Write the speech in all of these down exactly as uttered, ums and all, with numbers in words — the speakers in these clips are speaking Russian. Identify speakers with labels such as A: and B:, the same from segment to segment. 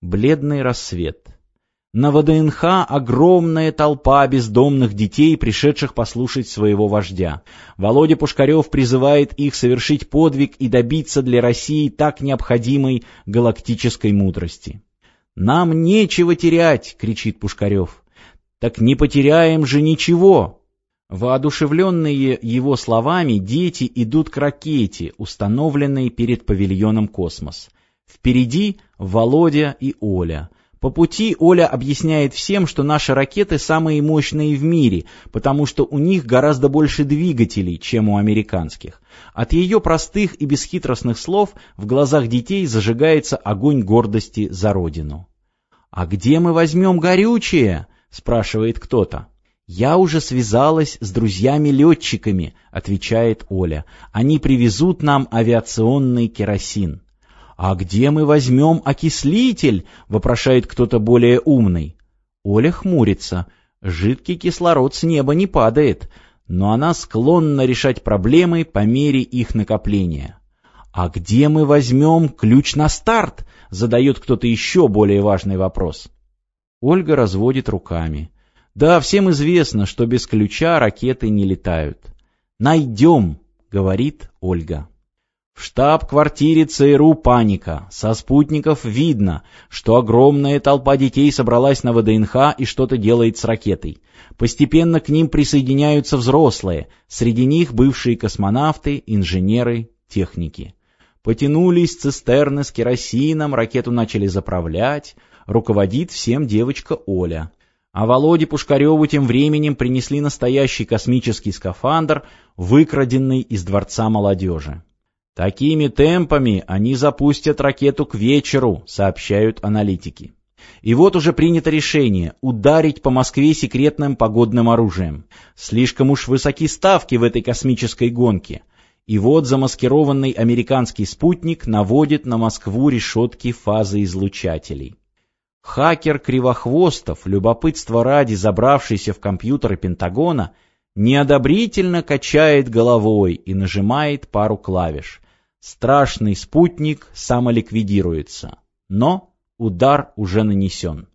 A: Бледный рассвет. На ВДНХ огромная толпа бездомных детей, пришедших послушать своего вождя. Володя Пушкарев призывает их совершить подвиг и добиться для России так необходимой галактической мудрости. «Нам нечего терять!» — кричит Пушкарев. «Так не потеряем же ничего!» Воодушевленные его словами, дети идут к ракете, установленной перед павильоном «Космос». Впереди Володя и Оля. По пути Оля объясняет всем, что наши ракеты самые мощные в мире, потому что у них гораздо больше двигателей, чем у американских. От ее простых и бесхитростных слов в глазах детей зажигается огонь гордости за родину. «А где мы возьмем горючее?» — спрашивает кто-то. «Я уже связалась с друзьями-летчиками», — отвечает Оля. «Они привезут нам авиационный керосин». «А где мы возьмем окислитель?» — вопрошает кто-то более умный. Оля хмурится. Жидкий кислород с неба не падает, но она склонна решать проблемы по мере их накопления. «А где мы возьмем ключ на старт?» — задает кто-то еще более важный вопрос. Ольга разводит руками. «Да, всем известно, что без ключа ракеты не летают». «Найдем», — говорит Ольга. В штаб-квартире ЦРУ паника. Со спутников видно, что огромная толпа детей собралась на ВДНХ и что-то делает с ракетой. Постепенно к ним присоединяются взрослые, среди них бывшие космонавты, инженеры, техники. Потянулись цистерны с керосином, ракету начали заправлять, руководит всем девочка Оля. А Володе Пушкареву тем временем принесли настоящий космический скафандр, выкраденный из Дворца молодежи. «Такими темпами они запустят ракету к вечеру», — сообщают аналитики. И вот уже принято решение ударить по Москве секретным погодным оружием. Слишком уж высоки ставки в этой космической гонке. И вот замаскированный американский спутник наводит на Москву решетки фазоизлучателей. Хакер Кривохвостов, любопытство ради забравшийся в компьютеры Пентагона, неодобрительно качает головой и нажимает пару клавиш. Страшный спутник самоликвидируется. Но удар уже нанесен.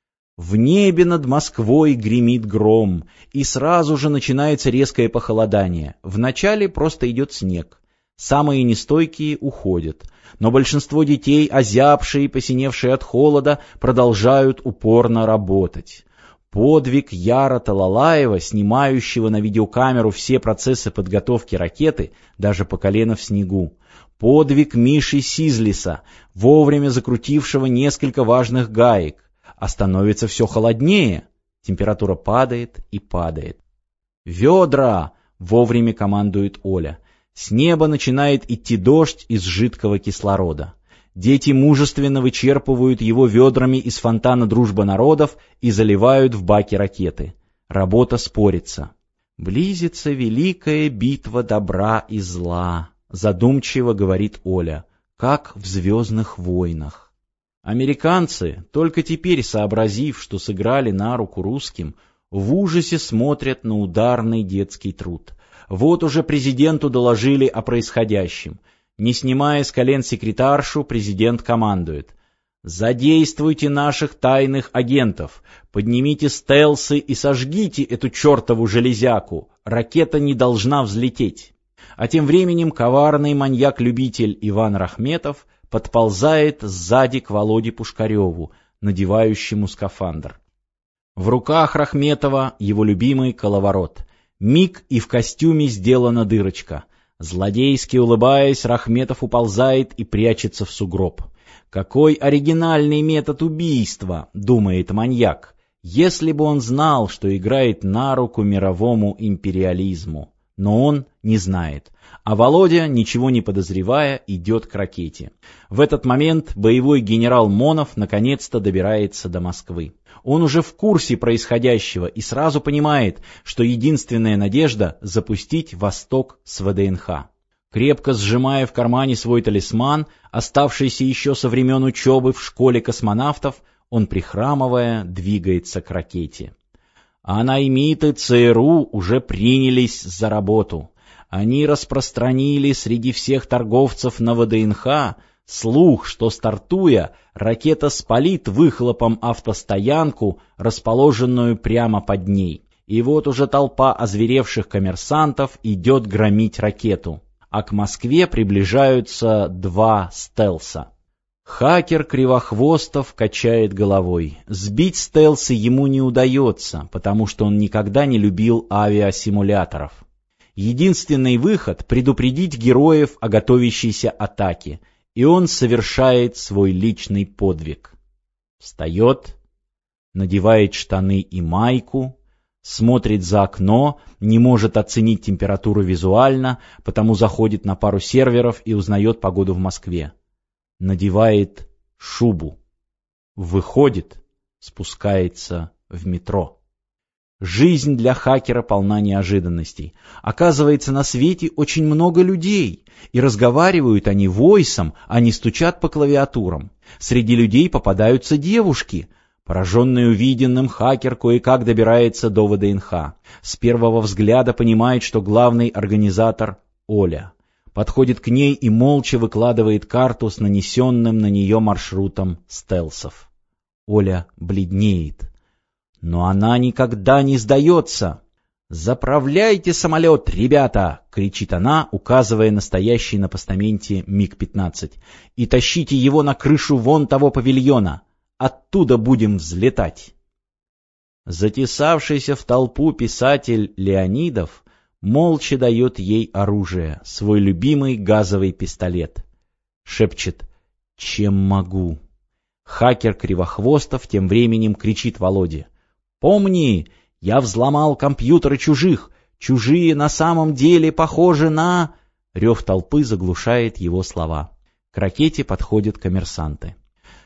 A: В небе над Москвой гремит гром, и сразу же начинается резкое похолодание. Вначале просто идет снег. Самые нестойкие уходят. Но большинство детей, озябшие и посиневшие от холода, продолжают упорно работать. Подвиг Яра Талалаева, снимающего на видеокамеру все процессы подготовки ракеты, даже по колено в снегу. Подвиг Миши Сизлиса, вовремя закрутившего несколько важных гаек. А становится все холоднее. Температура падает и падает. «Ведра!» — вовремя командует Оля. С неба начинает идти дождь из жидкого кислорода. Дети мужественно вычерпывают его ведрами из фонтана «Дружба народов» и заливают в баки ракеты. Работа спорится. «Близится великая битва добра и зла», — задумчиво говорит Оля, — «как в «Звездных войнах». Американцы, только теперь сообразив, что сыграли на руку русским, в ужасе смотрят на ударный детский труд. Вот уже президенту доложили о происходящем. Не снимая с колен секретаршу, президент командует: «Задействуйте наших тайных агентов, поднимите стелсы и сожгите эту чертову железяку, ракета не должна взлететь». А тем временем коварный маньяк-любитель Иван Рахметов подползает сзади к Володе Пушкареву, надевающему скафандр. В руках Рахметова его любимый коловорот. Миг, и в костюме сделана дырочка. Злодейски улыбаясь, Рахметов уползает и прячется в сугроб. «Какой оригинальный метод убийства!» — думает маньяк. Если бы он знал, что играет на руку мировому империализму. Но он не знает. А Володя, ничего не подозревая, идет к ракете. В этот момент боевой генерал Монов наконец-то добирается до Москвы. Он уже в курсе происходящего и сразу понимает, что единственная надежда — запустить Восток с ВДНХ. Крепко сжимая в кармане свой талисман, оставшийся еще со времен учебы в школе космонавтов, он, прихрамывая, двигается к ракете. А наймиты ЦРУ уже принялись за работу. Они распространили среди всех торговцев на ВДНХ Слух, что, стартуя, ракета спалит выхлопом автостоянку, расположенную прямо под ней. И вот уже толпа озверевших коммерсантов идет громить ракету, а к Москве приближаются два стелса. Хакер Кривохвостов качает головой. Сбить стелсы ему не удается, потому что он никогда не любил авиасимуляторов. Единственный выход — предупредить героев о готовящейся атаке, и он совершает свой личный подвиг. Встает, надевает штаны и майку, смотрит за окно, не может оценить температуру визуально, потому заходит на пару серверов и узнает погоду в Москве. Надевает шубу, выходит, спускается в метро. Жизнь для хакера полна неожиданностей. Оказывается, на свете очень много людей, и разговаривают они войсом, а не стучат по клавиатурам. Среди людей попадаются девушки. Пораженный увиденным, хакер кое-как добирается до ВДНХ. С первого взгляда понимает, что главный организатор — Оля. Подходит к ней и молча выкладывает карту с нанесенным на нее маршрутом стелсов. Оля бледнеет. Но она никогда не сдается. «Заправляйте самолет, ребята!» — кричит она, указывая на стоящий на постаменте миг пятнадцать. «И тащите его на крышу вон того павильона. Оттуда будем взлетать». Затесавшийся в толпу писатель Леонидов молча дает ей оружие, свой любимый газовый пистолет. Шепчет: «Чем могу?». Хакер Кривохвостов тем временем кричит Володе: «Помни, я взломал компьютеры чужих. Чужие на самом деле похожи на...» Рев толпы заглушает его слова. К ракете подходят коммерсанты.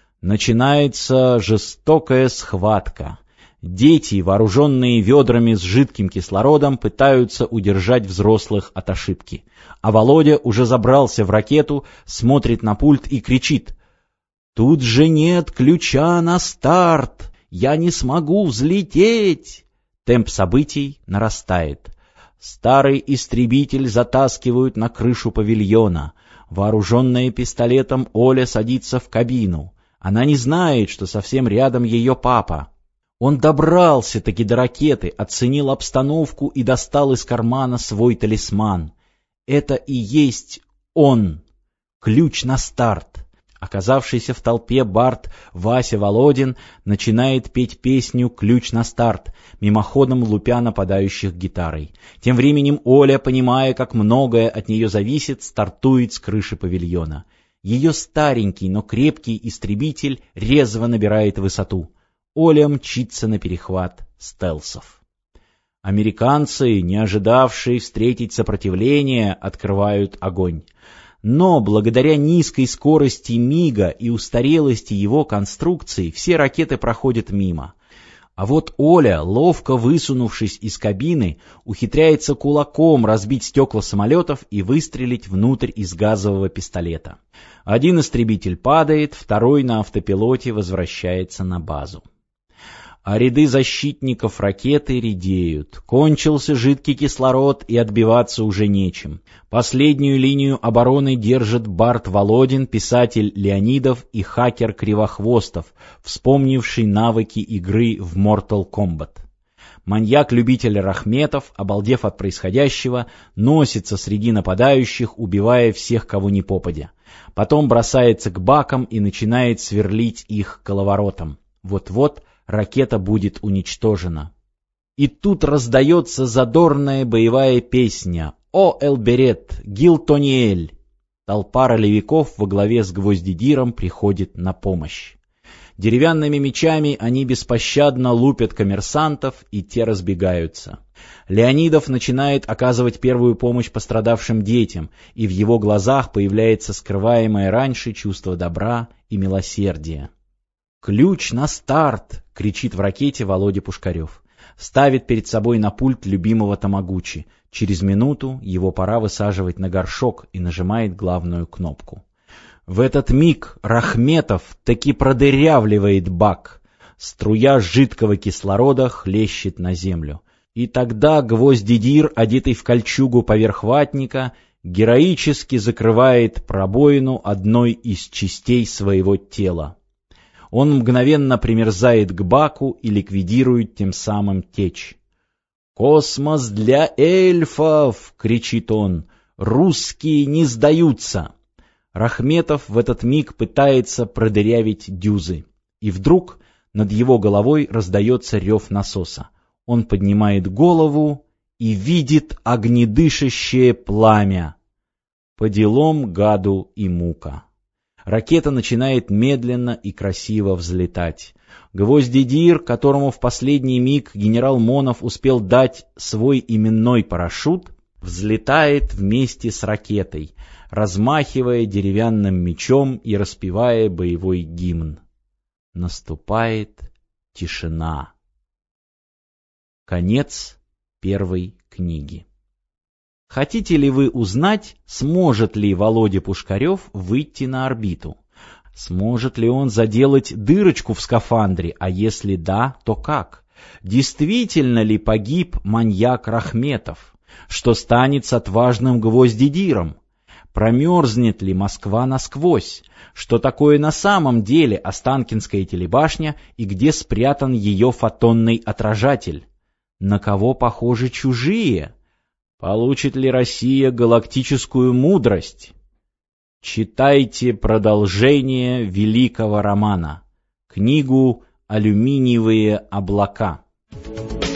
A: Начинается жестокая схватка. Дети, вооруженные ведрами с жидким кислородом, пытаются удержать взрослых от ошибки. А Володя уже забрался в ракету, смотрит на пульт и кричит: «Тут же нет ключа на старт! Я не смогу взлететь!» Темп событий нарастает. Старый истребитель затаскивают на крышу павильона. Вооруженная пистолетом, Оля садится в кабину. Она не знает, что совсем рядом ее папа. Он добрался-таки до ракеты, оценил обстановку и достал из кармана свой талисман. Это и есть он, ключ на старт. Оказавшийся в толпе бард Вася Володин начинает петь песню «Ключ на старт», мимоходом лупя нападающих гитарой. Тем временем Оля, понимая, как многое от нее зависит, стартует с крыши павильона. Ее старенький, но крепкий истребитель резво набирает высоту. Оля мчится на перехват стелсов. Американцы, не ожидавшие встретить сопротивление, открывают огонь. Но благодаря низкой скорости МиГа и устарелости его конструкции все ракеты проходят мимо. А вот Оля, ловко высунувшись из кабины, ухитряется кулаком разбить стекла самолетов и выстрелить внутрь из газового пистолета. Один истребитель падает, второй на автопилоте возвращается на базу. А ряды защитников ракеты редеют. Кончился жидкий кислород, и отбиваться уже нечем. Последнюю линию обороны держит бард Володин, писатель Леонидов и хакер Кривохвостов, вспомнивший навыки игры в Mortal Kombat. Маньяк-любитель Рахметов, обалдев от происходящего, носится среди нападающих, убивая всех, кого ни попадя. Потом бросается к бакам и начинает сверлить их коловоротом. Вот-вот ракета будет уничтожена. И тут раздается задорная боевая песня «О Элберет, Гил-Тониэль». Толпа ролевиков во главе с Гвоздидиром приходит на помощь. Деревянными мечами они беспощадно лупят коммерсантов, и те разбегаются. Леонидов начинает оказывать первую помощь пострадавшим детям, и в его глазах появляется скрываемое раньше чувство добра и милосердия. «Ключ на старт!» — кричит в ракете Володя Пушкарев. Ставит перед собой на пульт любимого тамагочи. Через минуту его пора высаживать на горшок и нажимает главную кнопку. В этот миг Рахметов таки продырявливает бак. Струя жидкого кислорода хлещет на землю. И тогда Гвоздидир, одетый в кольчугу поверх ватника, героически закрывает пробоину одной из частей своего тела. Он мгновенно примерзает к баку и ликвидирует тем самым течь. «Космос для эльфов!» — кричит он. «Русские не сдаются!» Рахметов в этот миг пытается продырявить дюзы. И вдруг над его головой раздается рев насоса. Он поднимает голову и видит огнедышащее пламя. По делам гаду и мука. Ракета начинает медленно и красиво взлетать. Гвоздидир, которому в последний миг генерал Монов успел дать свой именной парашют, взлетает вместе с ракетой, размахивая деревянным мечом и распевая боевой гимн. Наступает тишина. Конец первой книги. Хотите ли вы узнать, сможет ли Володя Пушкарев выйти на орбиту? Сможет ли он заделать дырочку в скафандре, а если да, то как? Действительно ли погиб маньяк Рахметов? Что станет с отважным Гвоздидиром? Промерзнет ли Москва насквозь? Что такое на самом деле Останкинская телебашня и где спрятан ее фотонный отражатель? На кого похожи чужие? Получит ли Россия галактическую мудрость? Читайте продолжение великого романа, книгу «Алюминиевые облака».